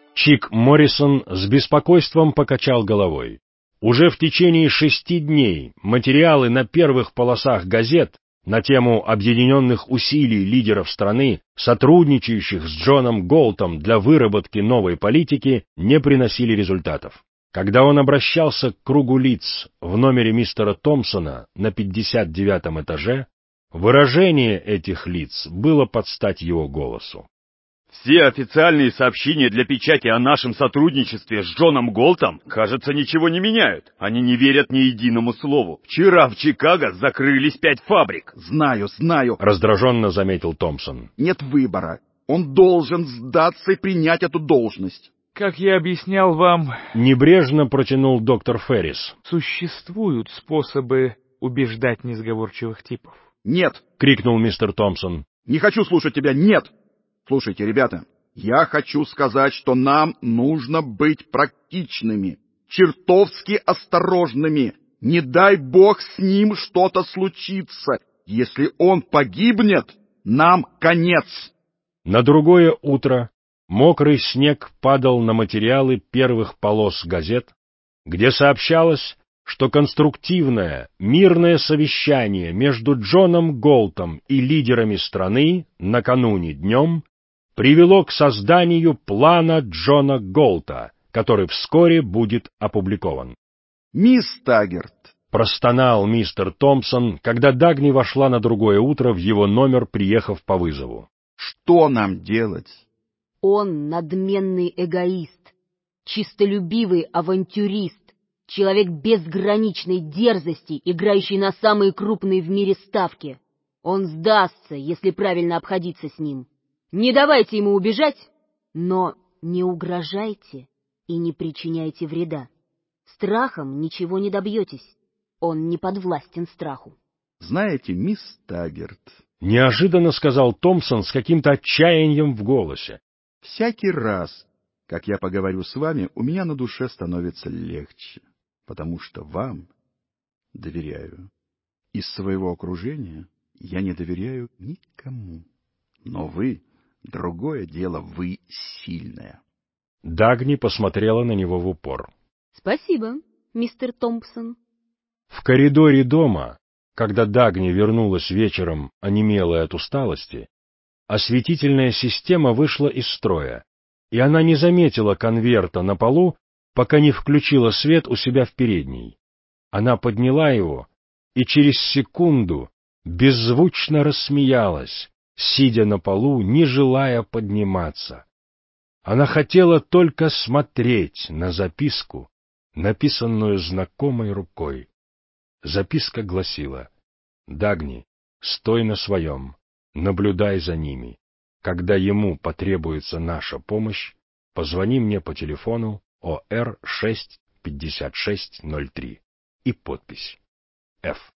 Чик Моррисон с беспокойством покачал головой. Уже в течение 6 дней материалы на первых полосах газет на тему объединенных усилий лидеров страны, сотрудничающих с Джоном Голтом для выработки новой политики, не приносили результатов. Когда он обращался к кругу лиц в номере мистера Томпсона на 59-м этаже, выражение этих лиц было под стать его голосу. Все официальные сообщения для печати о нашем сотрудничестве с Джоном Голтом, кажется, ничего не меняют. Они не верят ни единому слову. Вчера в Чикаго закрылись 5 фабрик. Знаю, раздраженно заметил Томпсон. Нет выбора. Он должен сдаться и принять эту должность. Как я объяснял вам, небрежно протянул доктор Феррис. Существуют способы убеждать несговорчивых типов. Нет, крикнул мистер Томпсон. Не хочу слушать тебя, нет. Слушайте, ребята, я хочу сказать, что нам нужно быть практичными, чертовски осторожными. Не дай бог с ним что-то случится. Если он погибнет, нам конец. На другое утро мокрый снег падал на материалы первых полос газет, где сообщалось, что конструктивное, мирное совещание между Джоном Голтом и лидерами страны накануне днем привело к созданию плана Джона Голта, который вскоре будет опубликован. «Мисс Таггерт», — простонал мистер Томпсон, когда Дагни вошла на другое утро в его номер, приехав по вызову. «Что нам делать?» «Он надменный эгоист, чистолюбивый авантюрист, человек безграничной дерзости, играющий на самые крупные в мире ставки. Он сдастся, если правильно обходиться с ним. Не давайте ему убежать, но не угрожайте и не причиняйте вреда. Страхом ничего не добьетесь. Он не подвластен страху». «Знаете, мисс Таггерт», — неожиданно сказал Томпсон с каким-то отчаянием в голосе, «всякий раз, как я поговорю с вами, у меня на душе становится легче, потому что вам доверяю. Из своего окружения я не доверяю никому. Но вы... Другое дело, вы сильная». Дагни посмотрела на него в упор. «Спасибо, мистер Томпсон». В коридоре дома, когда Дагни вернулась вечером, онемелая от усталости, осветительная система вышла из строя, и она не заметила конверта на полу, пока не включила свет у себя в передней. Она подняла его и через секунду беззвучно рассмеялась, сидя на полу, не желая подниматься. Она хотела только смотреть на записку, написанную знакомой рукой. Записка гласила: «Дагни, стой на своем, наблюдай за ними. Когда ему потребуется наша помощь, позвони мне по телефону ОР 65603». И подпись «Ф».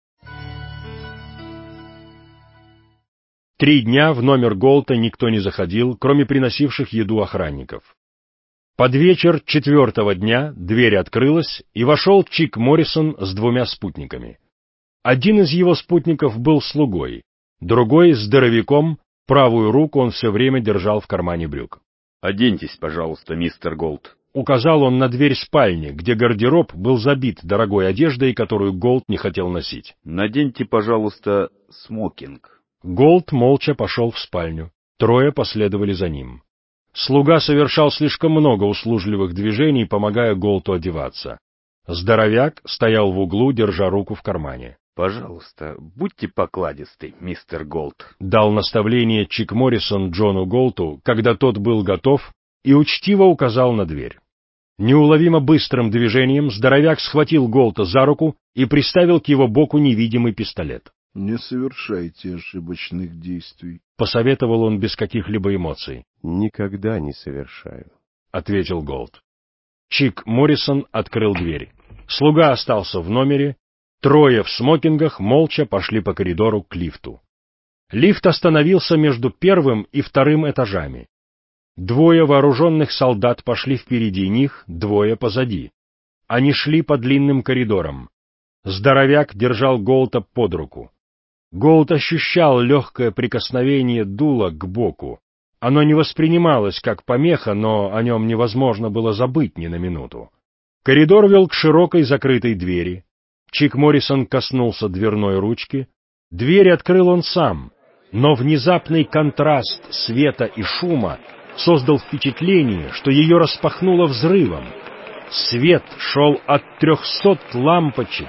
3 дня в номер Голта никто не заходил, кроме приносивших еду охранников. Под вечер 4-го дня дверь открылась, и вошел Чик Моррисон с 2 спутниками. Один из его спутников был слугой, другой — здоровяком, правую руку он все время держал в кармане брюк. «Оденьтесь, пожалуйста, мистер Голт», — указал он на дверь спальни, где гардероб был забит дорогой одеждой, которую Голт не хотел носить. «Наденьте, пожалуйста, смокинг». Голт молча пошел в спальню. 3 последовали за ним. Слуга совершал слишком много услужливых движений, помогая Голту одеваться. Здоровяк стоял в углу, держа руку в кармане. «Пожалуйста, будьте покладисты, мистер Голт», — дал наставление Чик Моррисон Джону Голту, когда тот был готов, и учтиво указал на дверь. Неуловимо быстрым движением здоровяк схватил Голта за руку и приставил к его боку невидимый пистолет. «Не совершайте ошибочных действий», — посоветовал он без каких-либо эмоций. «Никогда не совершаю», — ответил Голт. Чик Моррисон открыл дверь. Слуга остался в номере. 3 в смокингах молча пошли по коридору к лифту. Лифт остановился между 1-м и 2-м этажами. 2 вооруженных солдат пошли впереди них, 2 позади. Они шли по длинным коридорам. Здоровяк держал Голта под руку. Голт ощущал легкое прикосновение дула к боку. Оно не воспринималось как помеха, но о нем невозможно было забыть ни на минуту. Коридор вел к широкой закрытой двери. Чик Моррисон коснулся дверной ручки. Дверь открыл он сам, но внезапный контраст света и шума создал впечатление, что ее распахнуло взрывом. Свет шел от 300 лампочек,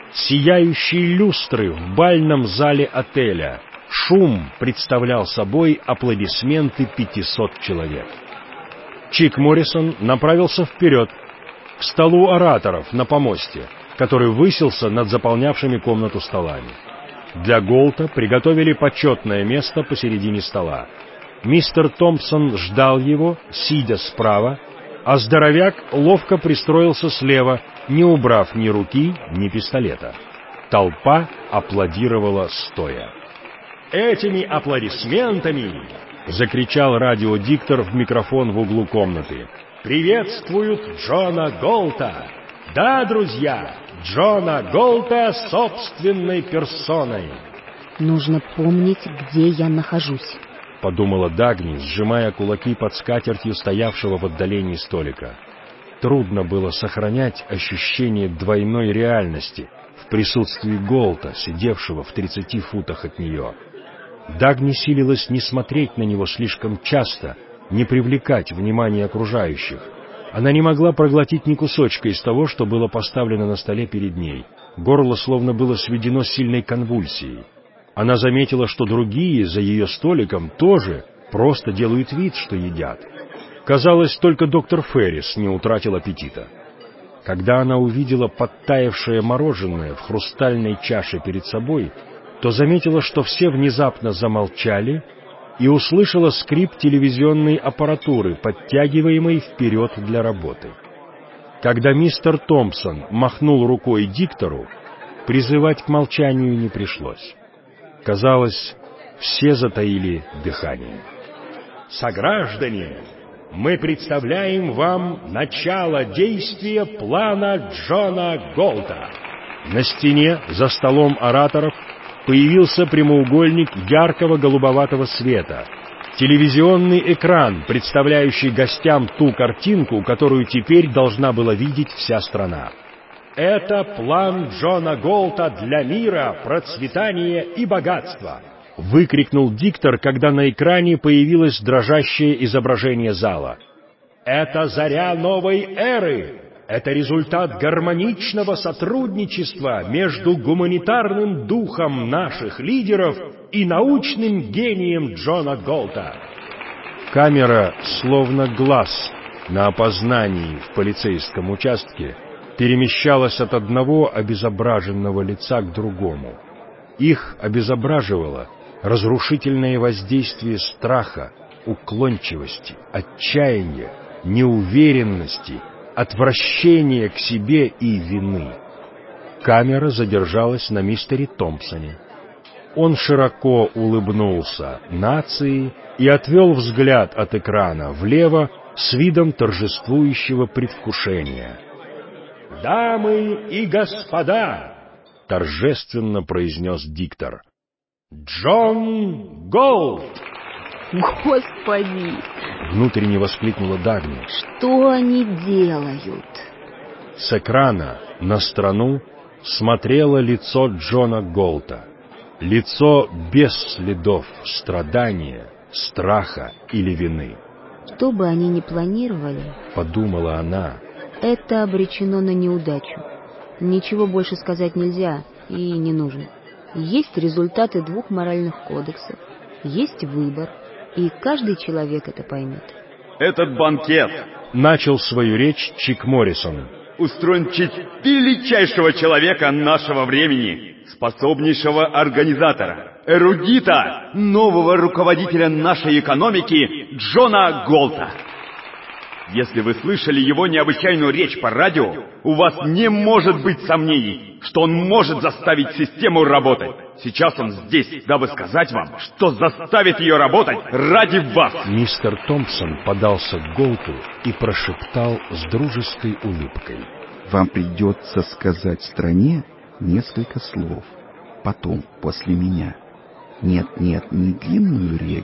сияющие люстры в бальном зале отеля. Шум представлял собой аплодисменты 500 человек. Чик Моррисон направился вперед, к столу ораторов на помосте, который высился над заполнявшими комнату столами. Для Голта приготовили почетное место посередине стола. Мистер Томпсон ждал его, сидя справа, а здоровяк ловко пристроился слева, не убрав ни руки, ни пистолета. Толпа аплодировала стоя. «Этими аплодисментами!» — закричал радиодиктор в микрофон в углу комнаты. «Приветствуют Джона Голта! Да, друзья, Джона Голта собственной персоной!» «Нужно помнить, где я нахожусь», — подумала Дагни, сжимая кулаки под скатертью стоявшего в отдалении столика. Трудно было сохранять ощущение двойной реальности в присутствии Голта, сидевшего в 30 футах от нее. Дагни силилась не смотреть на него слишком часто, не привлекать внимание окружающих. Она не могла проглотить ни кусочка из того, что было поставлено на столе перед ней. Горло словно было сведено сильной конвульсией. Она заметила, что другие за ее столиком тоже просто делают вид, что едят. Казалось, только доктор Феррис не утратил аппетита. Когда она увидела подтаявшее мороженое в хрустальной чаше перед собой, то заметила, что все внезапно замолчали, и услышала скрип телевизионной аппаратуры, подтягиваемой вперед для работы. Когда мистер Томпсон махнул рукой диктору, призывать к молчанию не пришлось. Казалось, все затаили дыхание. «Сограждане, мы представляем вам начало действия плана Джона Голта». На стене за столом ораторов появился прямоугольник яркого голубоватого света, телевизионный экран, представляющий гостям ту картинку, которую теперь должна была видеть вся страна. «Это план Джона Голта для мира, процветания и богатства!» — выкрикнул диктор, когда на экране появилось дрожащее изображение зала. «Это заря новой эры! Это результат гармоничного сотрудничества между гуманитарным духом наших лидеров и научным гением Джона Голта». Камера, словно глаз на опознании в полицейском участке, перемещалась от одного обезображенного лица к другому. Их обезображивало разрушительное воздействие страха, уклончивости, отчаяния, неуверенности, отвращения к себе и вины. Камера задержалась на мистере Томпсоне. Он широко улыбнулся нации и отвел взгляд от экрана влево с видом торжествующего предвкушения. «Дамы и господа!» — торжественно произнес диктор. «Джон Голт!» «Господи!» — внутренне воскликнула Дагни. «Что они делают?» С экрана на страну смотрело лицо Джона Голта. Лицо без следов страдания, страха или вины. «Что бы они ни планировали, — подумала она, — это обречено на неудачу. Ничего больше сказать нельзя и не нужно. Есть результаты 2 моральных кодексов, есть выбор, и каждый человек это поймет». «Этот банкет», — начал свою речь Чик Моррисон, — «устроен в честь величайшего человека нашего времени, способнейшего организатора, эрудита, нового руководителя нашей экономики Джона Голта. Если вы слышали его необычайную речь по радио, у вас не может быть сомнений, что он может заставить систему работать. Сейчас он здесь, дабы сказать вам, что заставит ее работать ради вас». Мистер Томпсон подался к Голту и прошептал с дружеской улыбкой: «Вам придется сказать стране несколько слов. Потом, после меня. Нет, не длинную речь,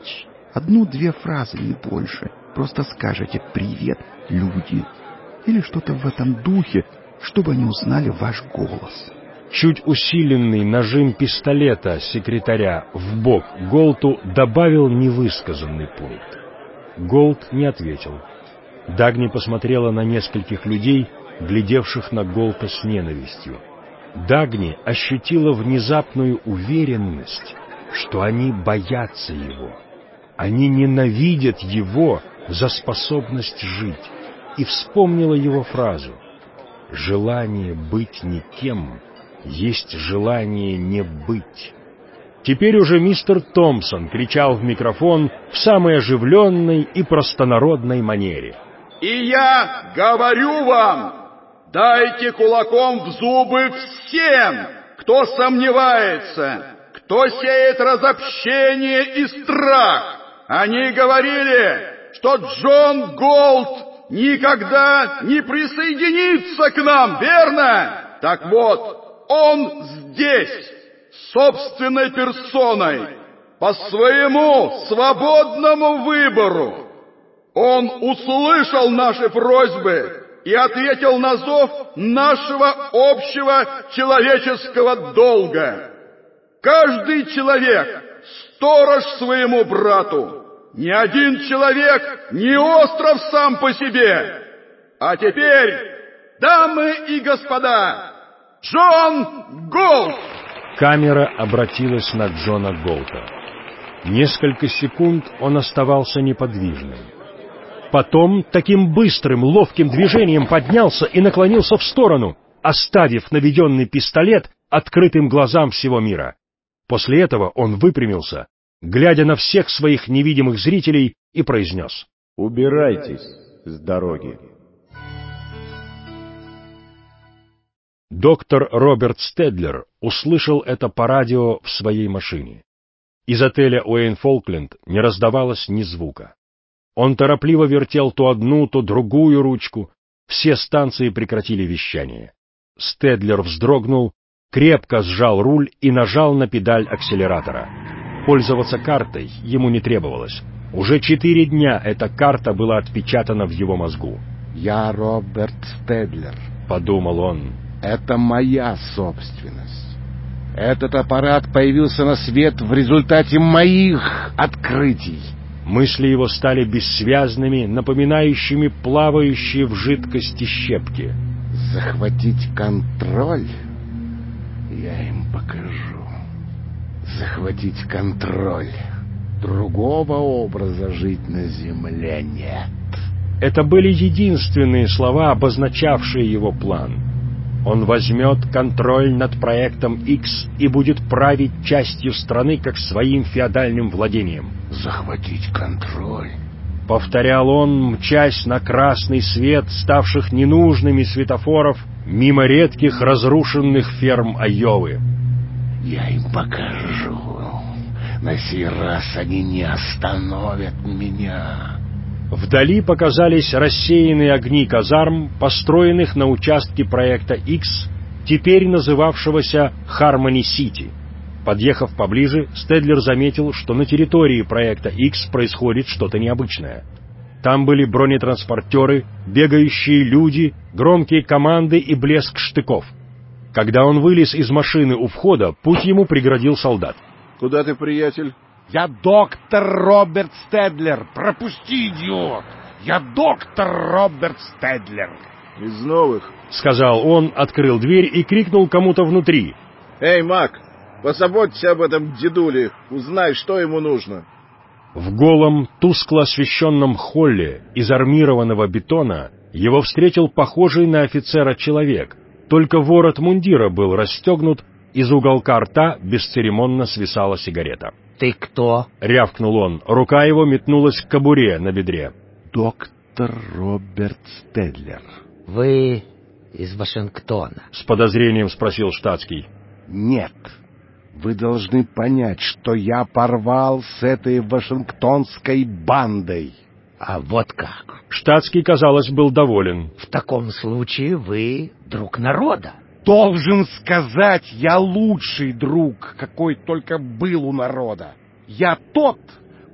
1-2 фразы, не больше. Просто скажете «Привет, люди» или что-то в этом духе, чтобы они узнали ваш голос. Чуть усиленный нажим пистолета секретаря в бок Голту добавил невысказанный пункт. Голт не ответил. Дагни посмотрела на нескольких людей, глядевших на Голта с ненавистью. Дагни ощутила внезапную уверенность, что они боятся его. Они ненавидят его за способность жить. И вспомнила его фразу: «Желание быть никем есть желание не быть». Теперь уже мистер Томпсон кричал в микрофон в самой оживленной и простонародной манере. «И я говорю вам, дайте кулаком в зубы всем, кто сомневается, кто сеет разобщение и страх. Они говорили, что Джон Голт никогда не присоединится к нам, верно? Так вот, он здесь, собственной персоной, по своему свободному выбору. Он услышал наши просьбы и ответил на зов нашего общего человеческого долга. Каждый человек — сторож своему брату. Ни один человек не остров сам по себе. А теперь, дамы и господа, Джон Голт!» Камера обратилась на Джона Голта. Несколько секунд он оставался неподвижным. Потом таким быстрым, ловким движением поднялся и наклонился в сторону, оставив наведенный пистолет открытым глазам всего мира. После этого он выпрямился, глядя на всех своих невидимых зрителей, и произнес: «Убирайтесь с дороги». Доктор Роберт Стедлер услышал это по радио в своей машине. Из отеля Уэйн-Фолкленд не раздавалось ни звука. Он торопливо вертел то одну, то другую ручку. Все станции прекратили вещание. Стедлер вздрогнул, крепко сжал руль и нажал на педаль акселератора. Пользоваться картой ему не требовалось. Уже 4 дня эта карта была отпечатана в его мозгу. «Я Роберт Стедлер», — подумал он. «Это моя собственность. Этот аппарат появился на свет в результате моих открытий». Мысли его стали бессвязными, напоминающими плавающие в жидкости щепки. «Захватить контроль? Я им покажу. Захватить контроль. Другого образа жить на земле нет». Это были единственные слова, обозначавшие его план. Он возьмет контроль над проектом X и будет править частью страны как своим феодальным владением. «Захватить контроль», — повторял он, мчась на красный свет ставших ненужными светофоров мимо редких разрушенных ферм Айовы. «Я им покажу. На сей раз они не остановят меня». Вдали показались рассеянные огни казарм, построенных на участке проекта X, теперь называвшегося Хармони-Сити. Подъехав поближе, Стедлер заметил, что на территории проекта X происходит что-то необычное. Там были бронетранспортеры, бегающие люди, громкие команды и блеск штыков. Когда он вылез из машины у входа, путь ему преградил солдат. «Куда ты, приятель?» «Я доктор Роберт Стедлер! Пропусти, идиот! Я доктор Роберт Стедлер!» «Из новых», — сказал он, открыл дверь и крикнул кому-то внутри. «Эй, Мак, позаботься об этом дедуле, узнай, что ему нужно». В голом, тускло освещенном холле из армированного бетона его встретил похожий на офицера человек, только ворот мундира был расстегнут, из уголка рта бесцеремонно свисала сигарета. «Ты кто?» — рявкнул он. Рука его метнулась к кобуре на бедре. «Доктор Роберт Стедлер». «Вы из Вашингтона?» — с подозрением спросил штатский. «Нет. Вы должны понять, что я порвал с этой вашингтонской бандой». «А вот как?» Штатский, казалось, был доволен. «В таком случае вы друг народа». «Должен сказать, я лучший друг, какой только был у народа. Я тот,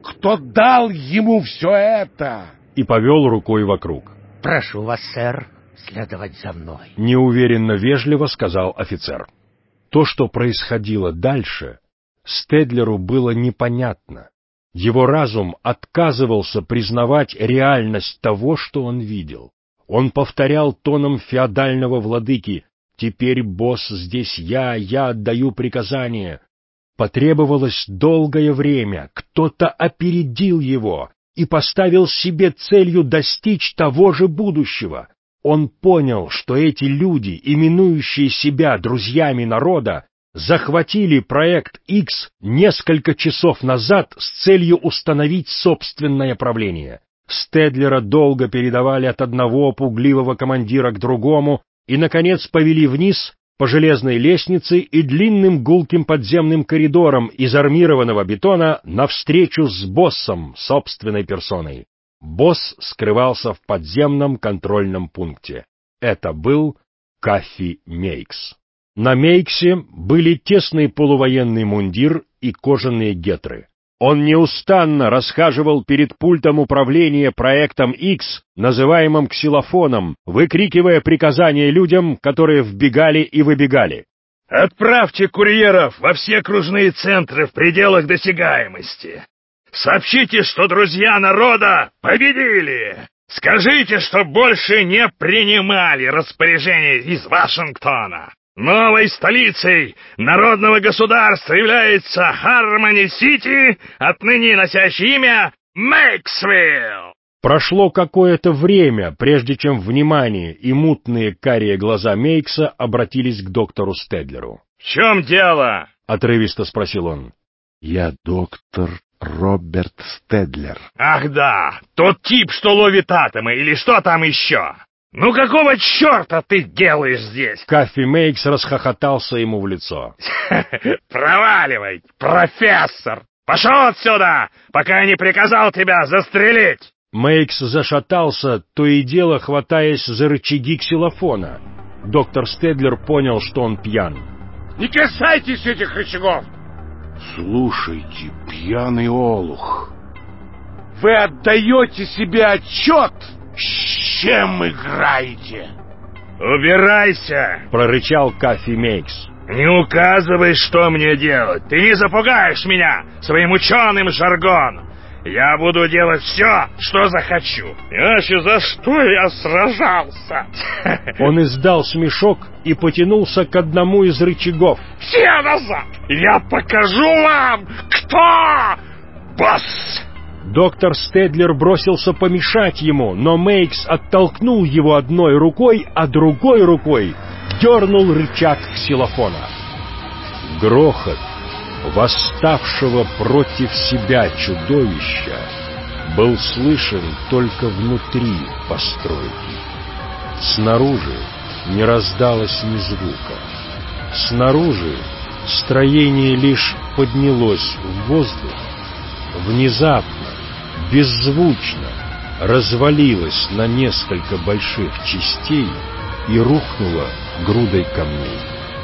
кто дал ему все это?» И повел рукой вокруг. Прошу вас, сэр, следовать за мной. Неуверенно вежливо сказал офицер. То, что происходило дальше, Стедлеру было непонятно. Его разум отказывался признавать реальность того, что он видел. Он повторял тоном феодального владыки: «Теперь, босс, здесь я отдаю приказания». Потребовалось долгое время, кто-то опередил его и поставил себе целью достичь того же будущего. Он понял, что эти люди, именующие себя друзьями народа, захватили проект X несколько часов назад с целью установить собственное правление. Стедлера долго передавали от одного пугливого командира к другому и, наконец, повели вниз по железной лестнице и длинным гулким подземным коридорам из армированного бетона навстречу с боссом собственной персоной. Босс скрывался в подземном контрольном пункте. Это был Каффи Мейкс. На Мейксе были тесный полувоенный мундир и кожаные гетры. Он неустанно расхаживал перед пультом управления проектом X, называемым ксилофоном, выкрикивая приказания людям, которые вбегали и выбегали. «Отправьте курьеров во все окружные центры в пределах досягаемости. Сообщите, что друзья народа победили. Скажите, что больше не принимали распоряжения из Вашингтона. Новой столицей народного государства является Хармони-Сити, отныне носящий имя Мейксвилл». Прошло какое-то время, прежде чем внимание и мутные карие глаза Мейкса обратились к доктору Стедлеру. «В чем дело?» — отрывисто спросил он. «Я доктор Роберт Стедлер». «Ах да, тот тип, что ловит атомы, или что там еще? Ну какого черта ты делаешь здесь?» Каффи Мейкс расхохотался ему в лицо. «Проваливай, профессор! Пошел отсюда, пока я не приказал тебя застрелить!» Мейкс зашатался, то и дело хватаясь за рычаги ксилофона. Доктор Стедлер понял, что он пьян. «Не касайтесь этих рычагов!» «Слушайте, пьяный олух, вы отдаете себе отчет, с чем играете?» «Убирайся!» — прорычал Каффи Мейкс. «Не указывай, что мне делать! Ты не запугаешь меня своим ученым жаргоном! Я буду делать все, что захочу! Иначе за что я сражался?» Он издал смешок и потянулся к одному из рычагов. «Все назад! Я покажу вам, кто босс!» Доктор Стедлер бросился помешать ему, но Мейкс оттолкнул его одной рукой, а другой рукой дернул рычаг ксилофона. Грохот восставшего против себя чудовища был слышен только внутри постройки. Снаружи не раздалось ни звука. Снаружи строение лишь поднялось в воздух, внезапно, беззвучно развалилось на несколько больших частей и рухнуло грудой камней.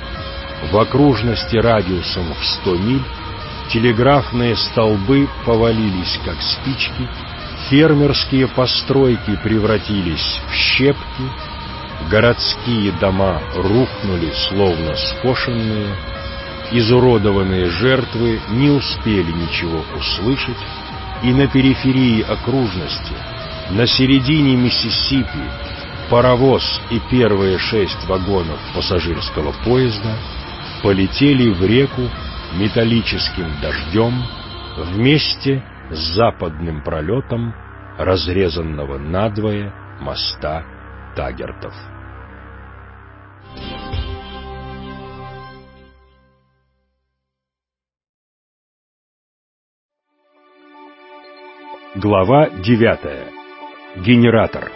В окружности радиусом в 100 миль телеграфные столбы повалились, как спички, фермерские постройки превратились в щепки, городские дома рухнули, словно скошенные, изуродованные жертвы не успели ничего услышать, и на периферии окружности, на середине Миссисипи, паровоз и первые 6 вагонов пассажирского поезда полетели в реку металлическим дождем вместе с западным пролетом разрезанного надвое моста Таггертов. Глава 9. Генератор.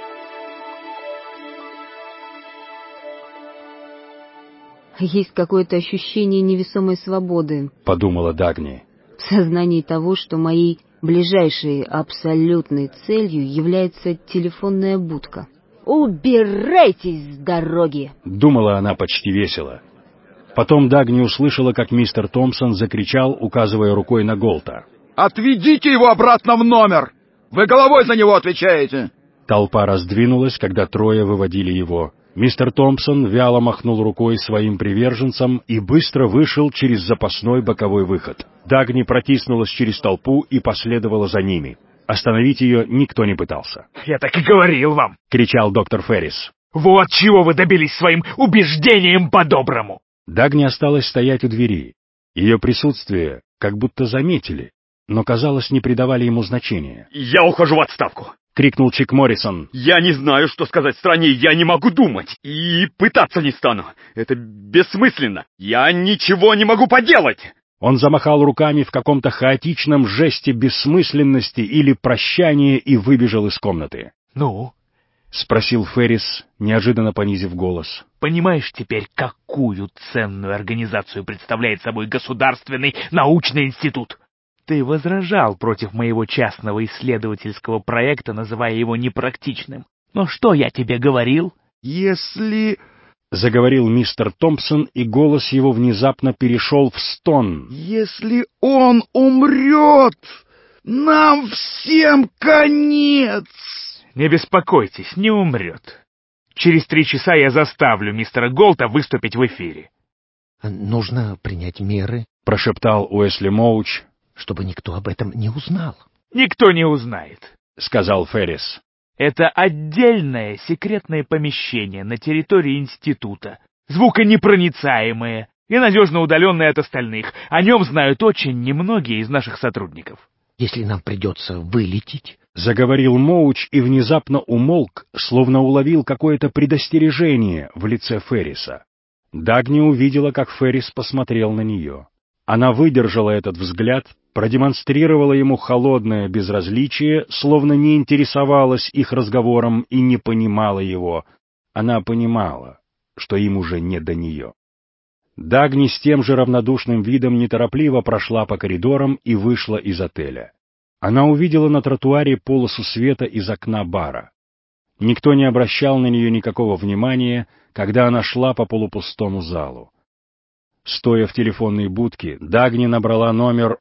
Есть какое-то ощущение невесомой свободы, подумала Дагни, в сознании того, что моей ближайшей абсолютной целью является телефонная будка. «Убирайтесь с дороги!» — думала она почти весело. Потом Дагни услышала, как мистер Томпсон закричал, указывая рукой на Голта. Отведите его обратно в номер! Вы головой за него отвечаете!» Толпа раздвинулась, когда трое выводили его. Мистер Томпсон вяло махнул рукой своим приверженцам и быстро вышел через запасной боковой выход. Дагни протиснулась через толпу и последовала за ними. Остановить ее никто не пытался. «Я так и говорил вам!» — кричал доктор Феррис. «Вот чего вы добились своим убеждением по-доброму!» Дагни осталась стоять у двери. Ее присутствие как будто заметили, но, казалось, не придавали ему значения. «Я ухожу в отставку!» — крикнул Чик Моррисон. «Я не знаю, что сказать стране, я не могу думать. И пытаться не стану. Это бессмысленно. Я ничего не могу поделать!» Он замахал руками в каком-то хаотичном жесте бессмысленности или прощания и выбежал из комнаты. «Ну?» — спросил Феррис, неожиданно понизив голос. «Понимаешь теперь, какую ценную организацию представляет собой Государственный научный институт? Ты возражал против моего частного исследовательского проекта, называя его непрактичным. Но что я тебе говорил?» «Если...» — заговорил мистер Томпсон, и голос его внезапно перешел в стон. «Если он умрет, нам всем конец!» «Не беспокойтесь, не умрет. Через 3 часа я заставлю мистера Голта выступить в эфире». «Нужно принять меры», — прошептал Уэсли Моуч, — «чтобы никто об этом не узнал». «Никто не узнает», — сказал Феррис. «Это отдельное секретное помещение на территории института, звуконепроницаемое и надежно удаленное от остальных. О нем знают очень немногие из наших сотрудников». «Если нам придется вылететь...» — заговорил Моуч и внезапно умолк, словно уловил какое-то предостережение в лице Ферриса. Дагни увидела, как Феррис посмотрел на нее. Она выдержала этот взгляд, продемонстрировала ему холодное безразличие, словно не интересовалась их разговором и не понимала его. Она понимала, что им уже не до нее. Дагни с тем же равнодушным видом неторопливо прошла по коридорам и вышла из отеля. Она увидела на тротуаре полосу света из окна бара. Никто не обращал на нее никакого внимания, когда она шла по полупустому залу. Стоя в телефонной будке, Дагни набрала номер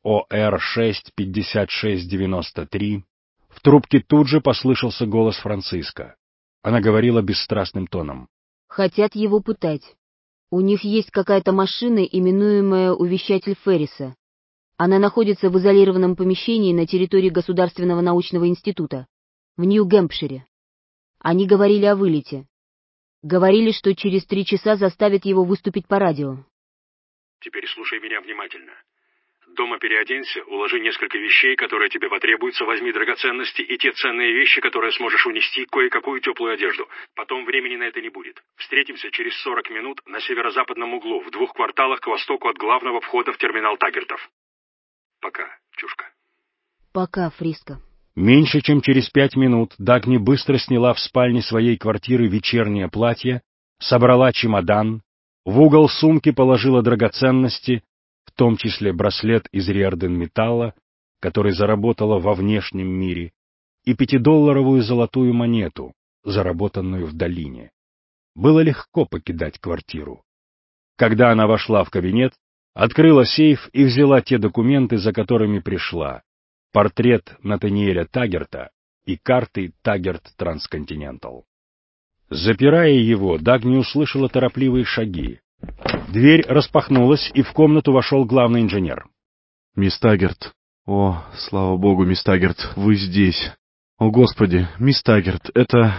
ОР-65693. В трубке тут же послышался голос Франциска. Она говорила бесстрастным тоном. «Хотят его пытать. У них есть какая-то машина, именуемая увещатель Ферриса. Она находится в изолированном помещении на территории Государственного научного института, в Нью-Гэмпшире. Они говорили о вылете. Говорили, что через 3 часа заставят его выступить по радио». «Теперь слушай меня внимательно. Дома переоденься, уложи несколько вещей, которые тебе потребуются, возьми драгоценности и те ценные вещи, которые сможешь унести, кое-какую теплую одежду. Потом времени на это не будет. Встретимся через 40 минут на северо-западном углу, в 2 кварталах к востоку от главного входа в терминал Таггертов. Пока, чушка». «Пока, Фриско». Меньше чем через 5 минут Дагни быстро сняла в спальне своей квартиры вечернее платье, собрала чемодан, в угол сумки положила драгоценности, в том числе браслет из риорден-металла, который заработала во внешнем мире, и 5-долларовую золотую монету, заработанную в долине. Было легко покидать квартиру. Когда она вошла в кабинет, открыла сейф и взяла те документы, за которыми пришла: портрет Натаниэля Таггерта и карты Таггерт Трансконтинентал. Запирая его, Дагни услышала торопливые шаги. Дверь распахнулась, и в комнату вошел главный инженер. «Мисс Таггерт! О, слава богу, мисс Таггерт, вы здесь! О, Господи, мисс Таггерт, это...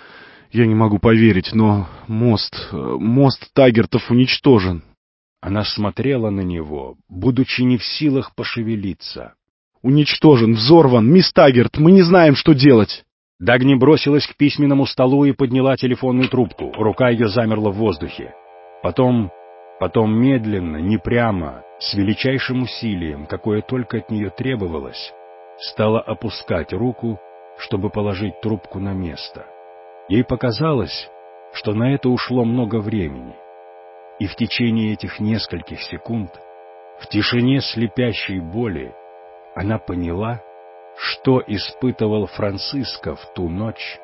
Я не могу поверить, но мост Таггертов уничтожен!» Она смотрела на него, будучи не в силах пошевелиться. «Уничтожен, взорван, мисс Таггерт, мы не знаем, что делать!» Дагни бросилась к письменному столу и подняла телефонную трубку. Рука ее замерла в воздухе. Потом медленно, непрямо, с величайшим усилием, какое только от нее требовалось, стала опускать руку, чтобы положить трубку на место. Ей показалось, что на это ушло много времени. И в течение этих нескольких секунд, в тишине слепящей боли, она поняла, что испытывал Франциско в ту ночь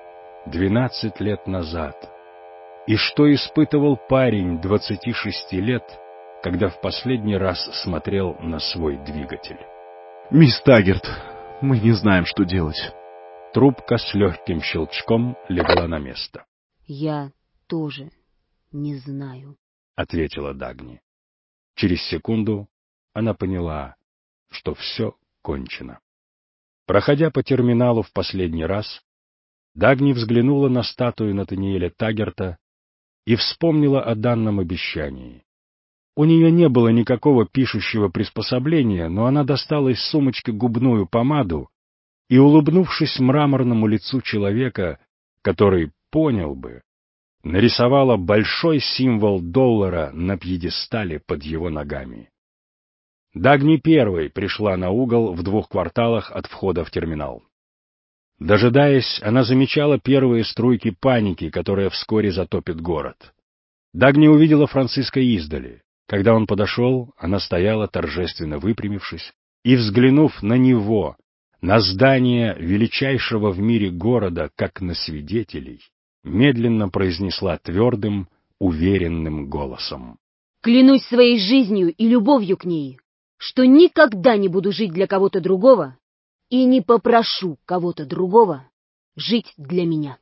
12 лет назад, и что испытывал парень 26 лет, когда в последний раз смотрел на свой двигатель. Мисс Таггерт, мы не знаем, что делать. Трубка с легким щелчком легла на место. «Я тоже не знаю», — ответила Дагни. Через секунду она поняла, что все кончено. Проходя по терминалу в последний раз, Дагни взглянула на статую Натаниэля Таггерта и вспомнила о данном обещании. У нее не было никакого пишущего приспособления, но она достала из сумочки губную помаду и, улыбнувшись мраморному лицу человека, который понял бы, нарисовала большой символ доллара на пьедестале под его ногами. Дагни первой пришла на угол в 2 кварталах от входа в терминал. Дожидаясь, она замечала первые струйки паники, которая вскоре затопит город. Дагни увидела Франциска издали. Когда он подошел, она стояла, торжественно выпрямившись, и, взглянув на него, на здание величайшего в мире города, как на свидетелей, медленно произнесла твердым, уверенным голосом: «Клянусь своей жизнью и любовью к ней, что никогда не буду жить для кого-то другого и не попрошу кого-то другого жить для меня».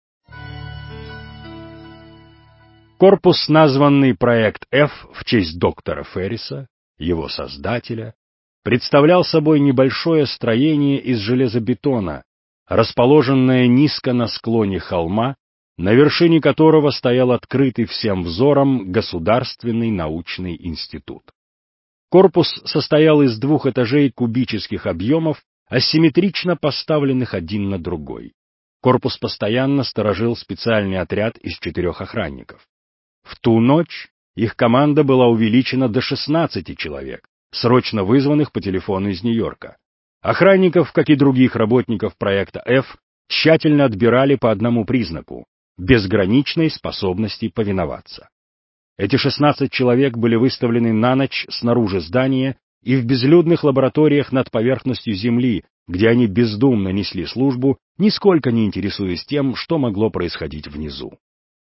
Корпус, названный «Проект F» в честь доктора Ферриса, его создателя, представлял собой небольшое строение из железобетона, расположенное низко на склоне холма, на вершине которого стоял открытый всем взором Государственный научный институт. Корпус состоял из 2 этажей кубических объемов, асимметрично поставленных один на другой. Корпус постоянно сторожил специальный отряд из 4 охранников. В ту ночь их команда была увеличена до 16 человек, срочно вызванных по телефону из Нью-Йорка. Охранников, как и других работников проекта F, тщательно отбирали по одному признаку — безграничной способности повиноваться. Эти 16 человек были выставлены на ночь снаружи здания и в безлюдных лабораториях над поверхностью Земли, где они бездумно несли службу, нисколько не интересуясь тем, что могло происходить внизу.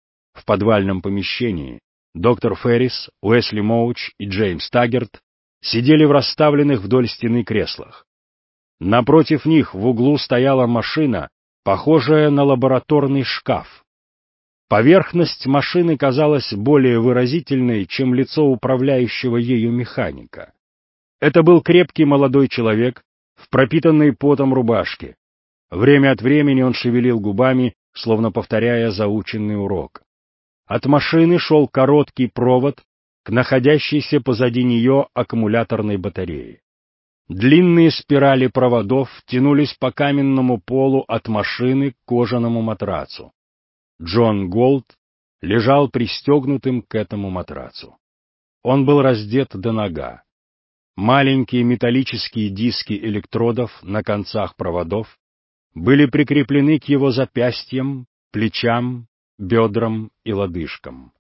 В подвальном помещении доктор Феррис, Уэсли Моуч и Джеймс Таггерт сидели в расставленных вдоль стены креслах. Напротив них в углу стояла машина, похожая на лабораторный шкаф. Поверхность машины казалась более выразительной, чем лицо управляющего ею механика. Это был крепкий молодой человек в пропитанной потом рубашке. Время от времени он шевелил губами, словно повторяя заученный урок. От машины шел короткий провод к находящейся позади нее аккумуляторной батарее. Длинные спирали проводов тянулись по каменному полу от машины к кожаному матрацу. Джон Голд лежал пристегнутым к этому матрацу. Он был раздет до нога. Маленькие металлические диски электродов на концах проводов были прикреплены к его запястьям, плечам, бедрам и лодыжкам.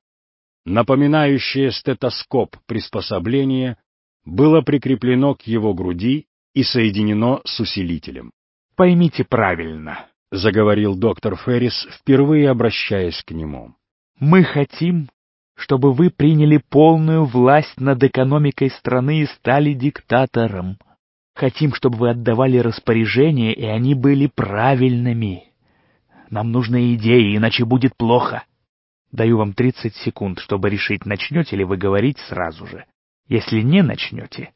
Напоминающее стетоскоп приспособление было прикреплено к его груди и соединено с усилителем. «Поймите правильно», — заговорил доктор Феррис, впервые обращаясь к нему. «Мы хотим, чтобы вы приняли полную власть над экономикой страны и стали диктатором. Хотим, чтобы вы отдавали распоряжения, и они были правильными. Нам нужны идеи, иначе будет плохо. Даю вам 30 секунд, чтобы решить, начнете ли вы говорить сразу же. Если не начнете,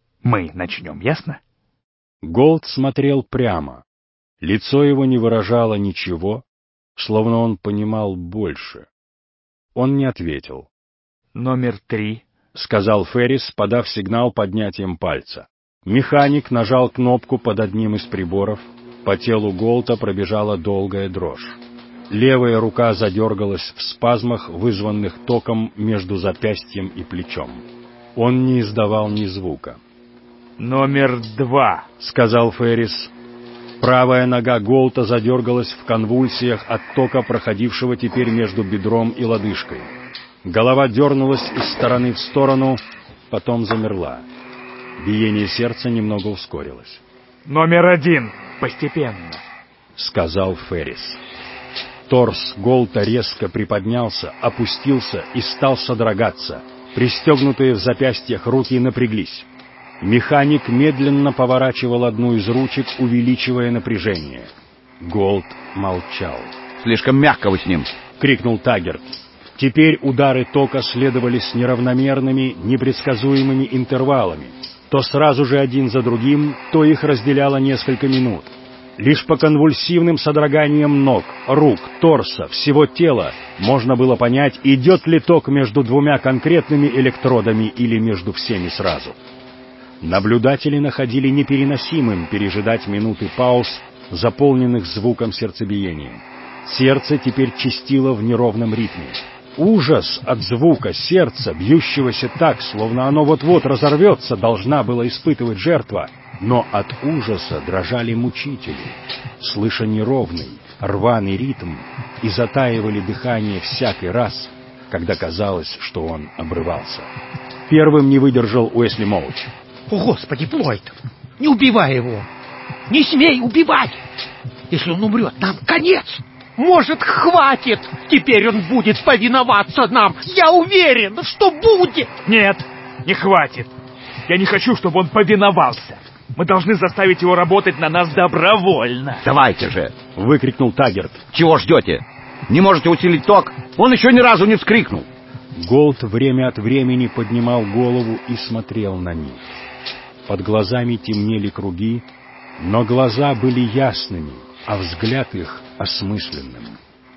мы начнем, ясно?» Голд смотрел прямо. Лицо его не выражало ничего, словно он понимал больше. Он не ответил. «Номер 3», — сказал Феррис, подав сигнал поднятием пальца. Механик нажал кнопку под одним из приборов. По телу Голта пробежала долгая дрожь. Левая рука задергалась в спазмах, вызванных током между запястьем и плечом. Он не издавал ни звука. «Номер 2», — сказал Феррис. Правая нога Голта задергалась в конвульсиях от тока, проходившего теперь между бедром и лодыжкой. Голова дернулась из стороны в сторону, потом замерла. Биение сердца немного ускорилось. «Номер 1, постепенно», — сказал Феррис. Торс Голта резко приподнялся, опустился и стал содрогаться. Пристегнутые в запястьях руки напряглись. Механик медленно поворачивал одну из ручек, увеличивая напряжение. Голд молчал. «Слишком мягко вы с ним!» — крикнул Таггерт. Теперь удары тока следовали с неравномерными, непредсказуемыми интервалами. То сразу же один за другим, то их разделяло несколько минут. Лишь по конвульсивным содроганиям ног, рук, торса, всего тела можно было понять, идет ли ток между двумя конкретными электродами или между всеми сразу. Наблюдатели находили непереносимым пережидать минуты пауз, заполненных звуком сердцебиения. Сердце теперь чистило в неровном ритме. Ужас от звука сердца, бьющегося так, словно оно вот-вот разорвется, должна была испытывать жертва. Но от ужаса дрожали мучители, слыша неровный, рваный ритм, и затаивали дыхание всякий раз, когда казалось, что он обрывался. Первым не выдержал Уэсли Моуч. «О, Господи, Плойд, не убивай его! Не смей убивать! Если он умрет, нам конец! Может, хватит! Теперь он будет повиноваться нам! Я уверен, что будет!» «Нет, не хватит! Я не хочу, чтобы он повиновался! Мы должны заставить его работать на нас добровольно!» «Давайте же!» — выкрикнул Таггерт. «Чего ждете? Не можете усилить ток? Он еще ни разу не вскрикнул!» Голд время от времени поднимал голову и смотрел на них. Под глазами темнели круги, но глаза были ясными, а взгляд их осмысленным.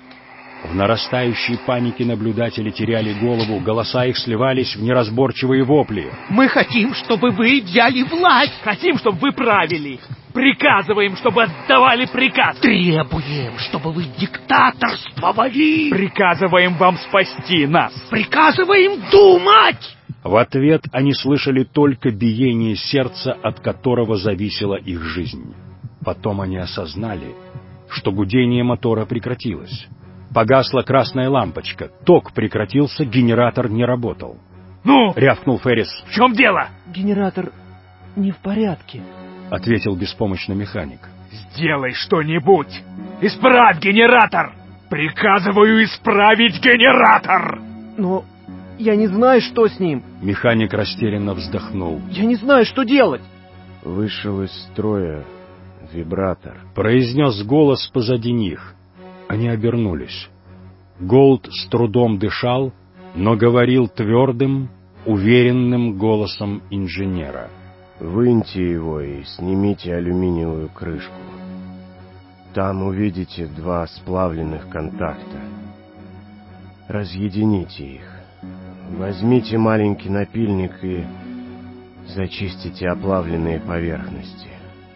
В нарастающей панике наблюдатели теряли голову, голоса их сливались в неразборчивые вопли. «Мы хотим, чтобы вы взяли власть!» «Хотим, чтобы вы правили! Приказываем, чтобы отдавали приказ!» «Требуем, чтобы вы диктаторствовали!» «Приказываем вам спасти нас!» «Приказываем думать!» В ответ они слышали только биение сердца, от которого зависела их жизнь. Потом они осознали, что гудение мотора прекратилось. Погасла красная лампочка, ток прекратился, генератор не работал. «Ну!» — рявкнул Феррис. «В чем дело?» «Генератор не в порядке», — ответил беспомощно механик. «Сделай что-нибудь! Исправь генератор! Приказываю исправить генератор!» «Но я не знаю, что с ним». Механик растерянно вздохнул. «Я не знаю, что делать». «Вышел из строя вибратор», — произнес голос позади них. Они обернулись. Голд с трудом дышал, но говорил твердым, уверенным голосом инженера. «Выньте его и снимите алюминиевую крышку. Там увидите два сплавленных контакта. Разъедините их. Возьмите маленький напильник и зачистите оплавленные поверхности.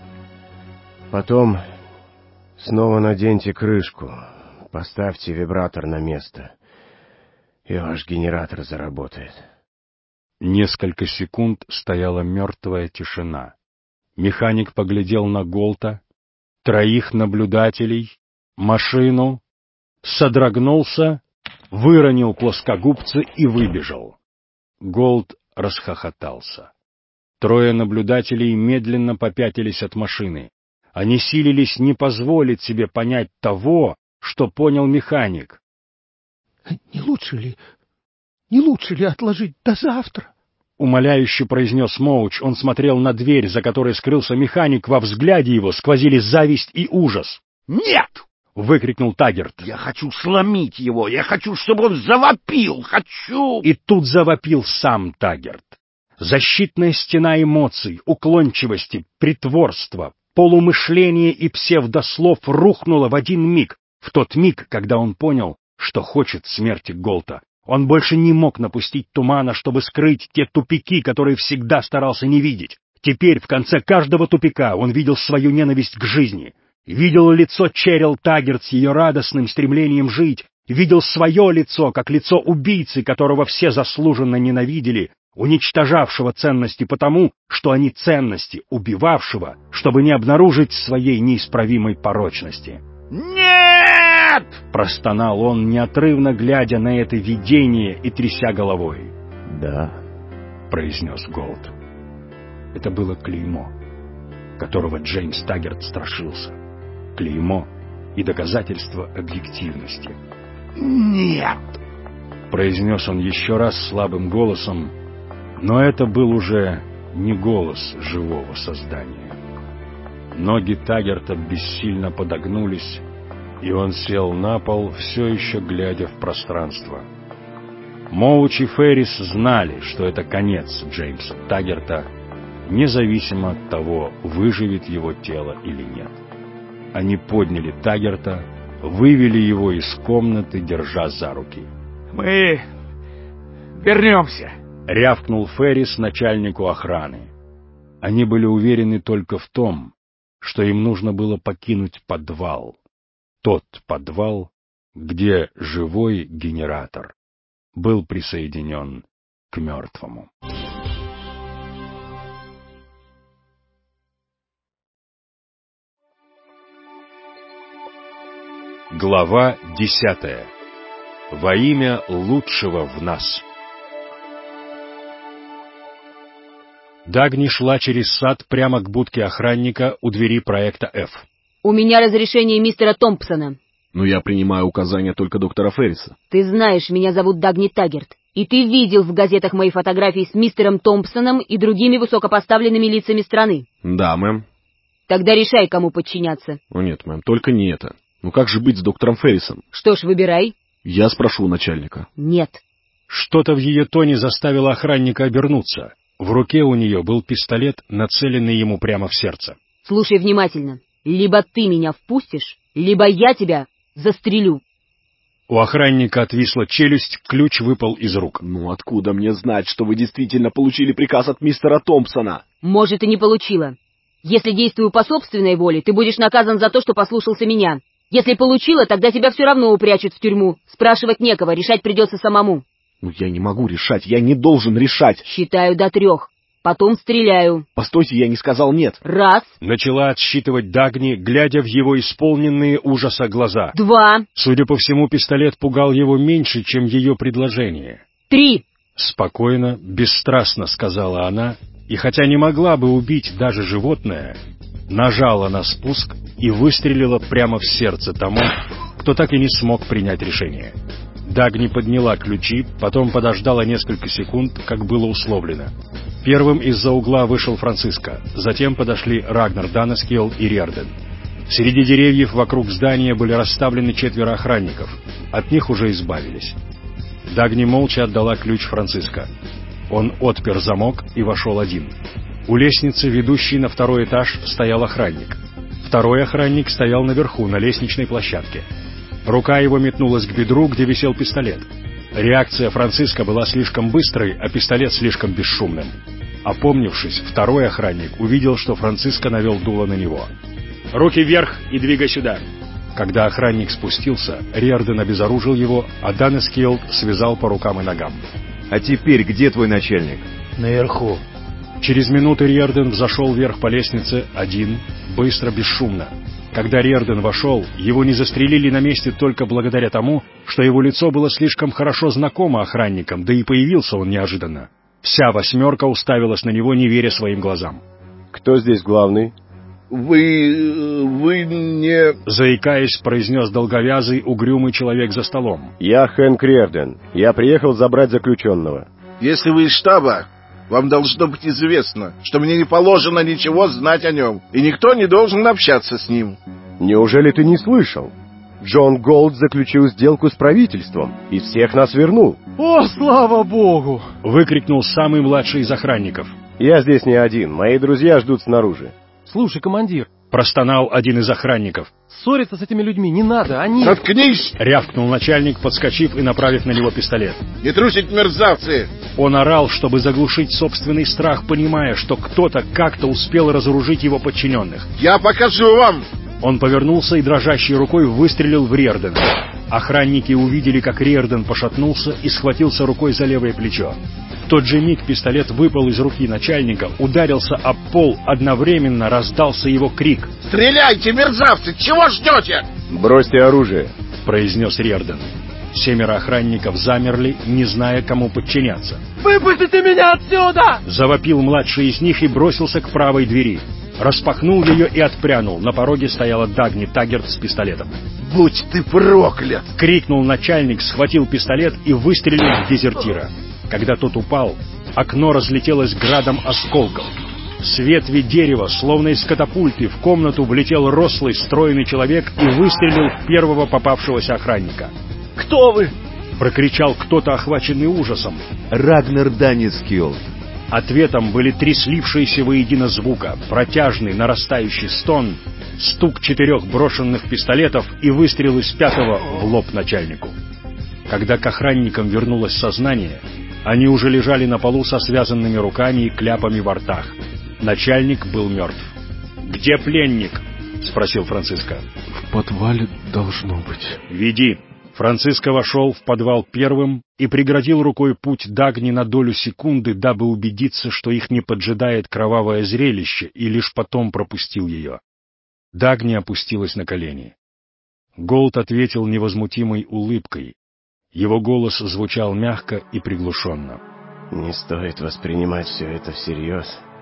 Потом снова наденьте крышку, поставьте вибратор на место, и ваш генератор заработает». Несколько секунд стояла мертвая тишина. Механик поглядел на Голта, троих наблюдателей, машину, содрогнулся, выронил плоскогубцы и выбежал. Голд расхохотался. Трое наблюдателей медленно попятились от машины. Они силились не позволить себе понять того, что понял механик. Не лучше ли отложить до завтра? — умоляюще произнес Моуч. Он смотрел на дверь, за которой скрылся механик. Во взгляде его сквозили зависть и ужас. «Нет!» — выкрикнул Таггерт. «Я хочу сломить его! Я хочу, чтобы он завопил! Хочу!» И тут завопил сам Таггерт. Защитная стена эмоций, уклончивости, притворства, полумышления и псевдослов рухнула в один миг, в тот миг, когда он понял, что хочет смерти Голта. Он больше не мог напустить тумана, чтобы скрыть те тупики, которые всегда старался не видеть. Теперь в конце каждого тупика он видел свою ненависть к жизни. Видел лицо Черил Таггерт с ее радостным стремлением жить. Видел свое лицо, как лицо убийцы, которого все заслуженно ненавидели, уничтожавшего ценности потому, что они ценности, убивавшего, чтобы не обнаружить своей неисправимой порочности. «Нет!» — простонал он, неотрывно глядя на это видение и тряся головой. «Да», — произнес Голд. Это было клеймо, которого Джеймс Таггерт страшился. Клеймо и доказательство объективности. «Нет!» — произнес он еще раз слабым голосом, но это был уже ни голос живого создания. Ноги Таггерта бессильно подогнулись, и он сел на пол, все еще глядя в пространство. Моуч и Феррис знали, что это конец Джеймса Таггерта, независимо от того, выживет его тело или нет. Они подняли Таггерта, вывели его из комнаты, держа за руки. «Мы вернемся», — рявкнул Феррис начальнику охраны. Они были уверены только в том, что им нужно было покинуть подвал. Тот подвал, где живой генератор был присоединен к мертвому. Глава 10. Во имя лучшего в нас. Дагни шла через сад прямо к будке охранника у двери проекта F. У меня разрешение мистера Томпсона. Но я принимаю указания только доктора Ферриса. Ты знаешь, меня зовут Дагни Таггерт, и ты видел в газетах мои фотографии с мистером Томпсоном и другими высокопоставленными лицами страны. Да, мэм. Тогда решай, кому подчиняться. О нет, мэм, только не это. Ну как же быть с доктором Феррисом? Что ж, выбирай. Я спрошу у начальника. Нет. Что-то в ее тоне заставило охранника обернуться. В руке у нее был пистолет, нацеленный ему прямо в сердце. Слушай внимательно. Либо ты меня впустишь, либо я тебя застрелю. У охранника отвисла челюсть, ключ выпал из рук. Ну откуда мне знать, что вы действительно получили приказ от мистера Томпсона? Может, и не получила. Если действую по собственной воле, ты будешь наказан за то, что послушался меня. Если получила, тогда тебя все равно упрячут в тюрьму. Спрашивать некого, решать придется самому. Ну я не могу решать, я не должен решать. Считаю до 3. Потом стреляю. Постойте, я не сказал нет. 1. Начала отсчитывать Дагни, глядя в его исполненные ужаса глаза. 2. Судя по всему, пистолет пугал его меньше, чем ее предложение. 3. Спокойно, бесстрастно сказала она, и хотя не могла бы убить даже животное, нажала на спуск и выстрелила прямо в сердце тому, кто так и не смог принять решение. Дагни подняла ключи, потом подождала несколько секунд, как было условлено. Первым из-за угла вышел Франциско, затем подошли Рагнар Данескиэлл и Риордан. Среди деревьев вокруг здания были расставлены 4 охранников, от них уже избавились. Дагни молча отдала ключ Франциско. Он отпер замок и вошел один. У лестницы, ведущей на 2-й этаж, стоял охранник. 2-й охранник стоял наверху, на лестничной площадке. Рука его метнулась к бедру, где висел пистолет. Реакция Франциско была слишком быстрой, а пистолет слишком бесшумным. Опомнившись, 2-й охранник увидел, что Франциско навел дуло на него. «Руки вверх и двигай сюда!» Когда охранник спустился, Риордан обезоружил его, а Данескиэлл связал по рукам и ногам. «А теперь где твой начальник?» «Наверху». Через минуту Риордан взошел вверх по лестнице один, быстро, бесшумно. Когда Риордан вошел, его не застрелили на месте только благодаря тому, что его лицо было слишком хорошо знакомо охранникам, да и появился он неожиданно. Вся 8 уставилась на него, не веря своим глазам. «Кто здесь главный?» Вы не...» Заикаясь, произнес долговязый, угрюмый человек за столом. «Я Хэнк Риордан. Я приехал забрать заключенного». «Если вы из штаба, вам должно быть известно, что мне не положено ничего знать о нем, и никто не должен общаться с ним». «Неужели ты не слышал? Джон Голд заключил сделку с правительством и всех нас вернул». «О, слава богу!» — выкрикнул самый младший из охранников. «Я здесь не один, мои друзья ждут снаружи». «Слушай, командир», — простонал один из охранников. «Ссориться с этими людьми не надо, они...» «Заткнись!» — рявкнул начальник, подскочив и направив на него пистолет. «Не трусить, мерзавцы!» Он орал, чтобы заглушить собственный страх, понимая, что кто-то как-то успел разоружить его подчиненных. «Я покажу вам!» Он повернулся и дрожащей рукой выстрелил в Риордана. Охранники увидели, как Риордан пошатнулся и схватился рукой за левое плечо. В тот же миг пистолет выпал из руки начальника, ударился об пол, одновременно раздался его крик. «Стреляйте, мерзавцы! Чего ждете?» «Бросьте оружие!» — произнес Риордан. 7 охранников замерли, не зная, кому подчиняться. «Выпустите меня отсюда!» — завопил младший из них и бросился к правой двери. Распахнул ее и отпрянул. На пороге стояла Дагни Таггерт с пистолетом. «Будь ты проклят!» — крикнул начальник, схватил пистолет и выстрелил в дезертира. Когда тот упал, Окно разлетелось градом осколков. С ветви дерева, словно из катапульты, в комнату влетел рослый, стройный человек и выстрелил в первого попавшегося охранника. «Кто вы?» — прокричал кто-то, охваченный ужасом. «Рагнар Данискьолд». Ответом были 3 слившиеся воедино звука: протяжный нарастающий стон, стук 4 брошенных пистолетов и выстрел из 5-го в лоб начальнику. Когда к охранникам вернулось сознание, они уже лежали на полу со связанными руками и кляпами во ртах. Начальник был мертв. «Где пленник?» — спросил Франциско. «В подвале должно быть». «Веди». Франциско вошел в подвал первым и преградил рукой путь Дагни на долю секунды, дабы убедиться, что их не поджидает кровавое зрелище, и лишь потом пропустил ее. Дагни опустилась на колени. Голд ответил невозмутимой улыбкой. Его голос звучал мягко и приглушенно. «Не стоит воспринимать все это всерьез,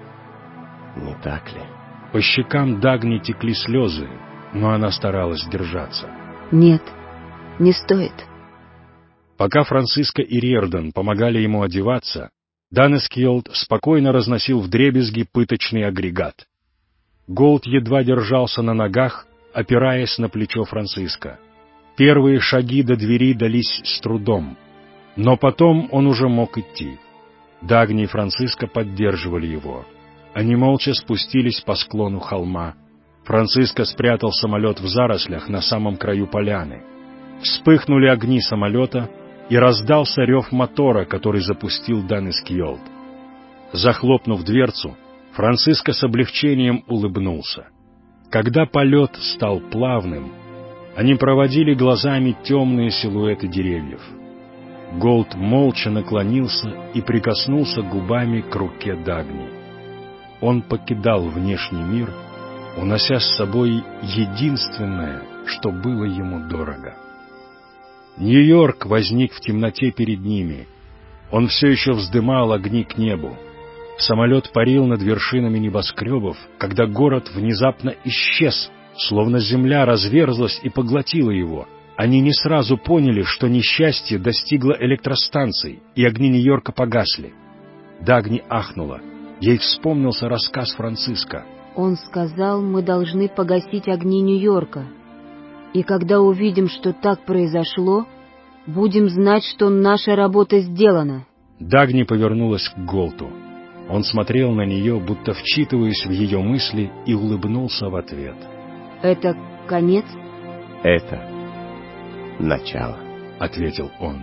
не так ли?» По щекам Дагни текли слезы, но она старалась держаться. «Нет, не стоит». Пока Франциско и Риордан помогали ему одеваться, Данискьолд спокойно разносил вдребезги пыточный агрегат. Голд едва держался на ногах, опираясь на плечо Франциско. Первые шаги до двери дались с трудом, но потом он уже мог идти. Дагни и Франциско поддерживали его. Они молча спустились по склону холма. Франциско спрятал самолет в зарослях на самом краю поляны. Вспыхнули огни самолета, и раздался рев мотора, который запустил Данискьолд. Захлопнув дверцу, Франциско с облегчением улыбнулся. Когда полет стал плавным, они проводили глазами темные силуэты деревьев. Голд молча наклонился и прикоснулся губами к руке Дагни. Он покидал внешний мир, унося с собой единственное, что было ему дорого. Нью-Йорк возник в темноте перед ними. Он все еще вздымал огни к небу. Самолет парил над вершинами небоскребов, когда город внезапно исчез, словно земля разверзлась и поглотила его. Они не сразу поняли, что несчастье достигло электростанций, и огни Нью-Йорка погасли. Дагни ахнула. Ей вспомнился рассказ Франциско. Он сказал, мы должны погасить огни Нью-Йорка. И когда увидим, что так произошло, будем знать, что наша работа сделана. Дагни повернулась к Голту. Он смотрел на нее, будто вчитываясь в ее мысли, и улыбнулся в ответ. «Это конец?» «Это начало», — ответил он.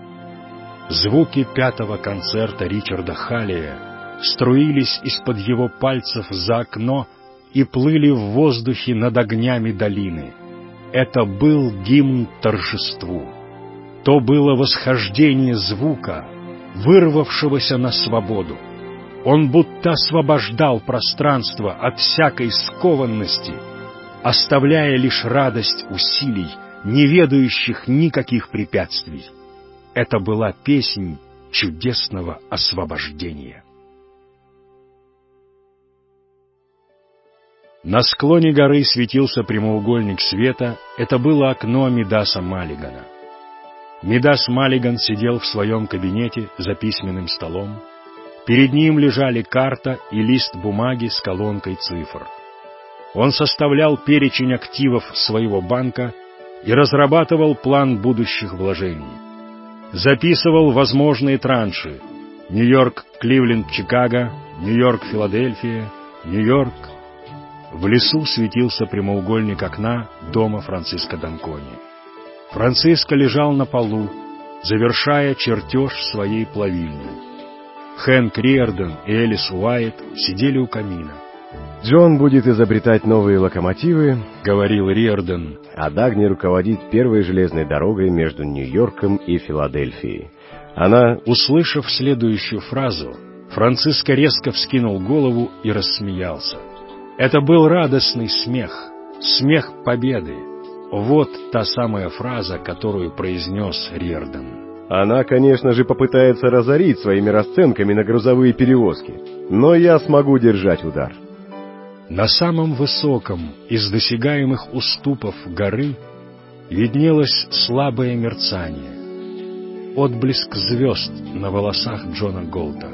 Звуки 5-го концерта Ричарда Халлия струились из-под его пальцев за окно и плыли в воздухе над огнями долины. Это был гимн торжеству. То было восхождение звука, вырвавшегося на свободу. Он будто освобождал пространство от всякой скованности, оставляя лишь радость усилий, не ведающих никаких препятствий. Это была песнь чудесного освобождения. На склоне горы светился прямоугольник света. Это было окно Мидаса Маллигана. Мидас Маллиган сидел в своем кабинете за письменным столом. Перед ним лежали карта и лист бумаги с колонкой цифр. Он составлял перечень активов своего банка и разрабатывал план будущих вложений. Записывал возможные транши: Нью-Йорк, Кливленд, Чикаго, Нью-Йорк, Филадельфия, Нью-Йорк. В лесу светился прямоугольник окна дома Франциско Данкони. Франциско лежал на полу, завершая чертеж своей плавильни. Хэнк Риордан и Элис Уайт сидели у камина. «Джон будет изобретать новые локомотивы», — говорил Риордан, «а Дагни руководит первой железной дорогой между Нью-Йорком и Филадельфией. Она...» Услышав следующую фразу, Франциско резко вскинул голову и рассмеялся. Это был радостный смех, смех победы. Вот та самая фраза, которую произнес Риордан. «Она, конечно же, попытается разорить своими расценками на грузовые перевозки, но я смогу держать удар». На самом высоком из досягаемых уступов горы виднелось слабое мерцание, отблеск звезд на волосах Джона Голта.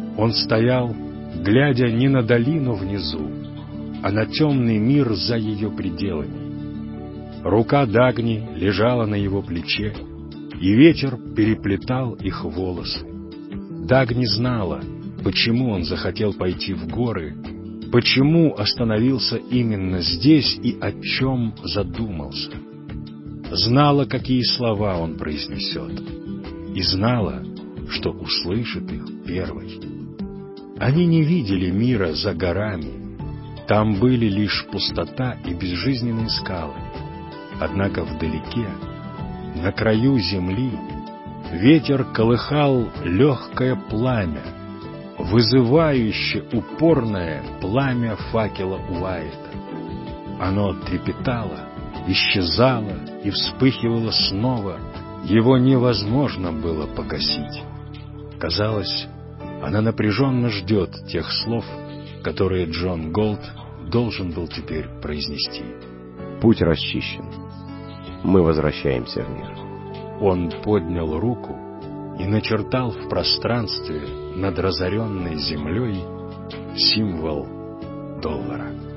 Он стоял, глядя не на долину внизу, а на темный мир за ее пределами. Рука Дагни лежала на его плече, и ветер переплетал их волосы. Дагни знала, почему он захотел пойти в горы, почему остановился именно здесь и о чем задумался. Знала, какие слова он произнесет, и знала, что услышит их первой. Они не видели мира за горами, там были лишь пустота и безжизненные скалы. Однако вдалеке, на краю земли, ветер колыхал легкое пламя, вызывающее упорное пламя факела Уайта. Оно трепетало, исчезало и вспыхивало снова, его невозможно было погасить. Казалось, она напряженно ждет тех слов, которые Джон Голд должен был теперь произнести. Путь расчищен. Мы возвращаемся в мир. Он поднял руку и начертал в пространстве над разоренной землей символ $.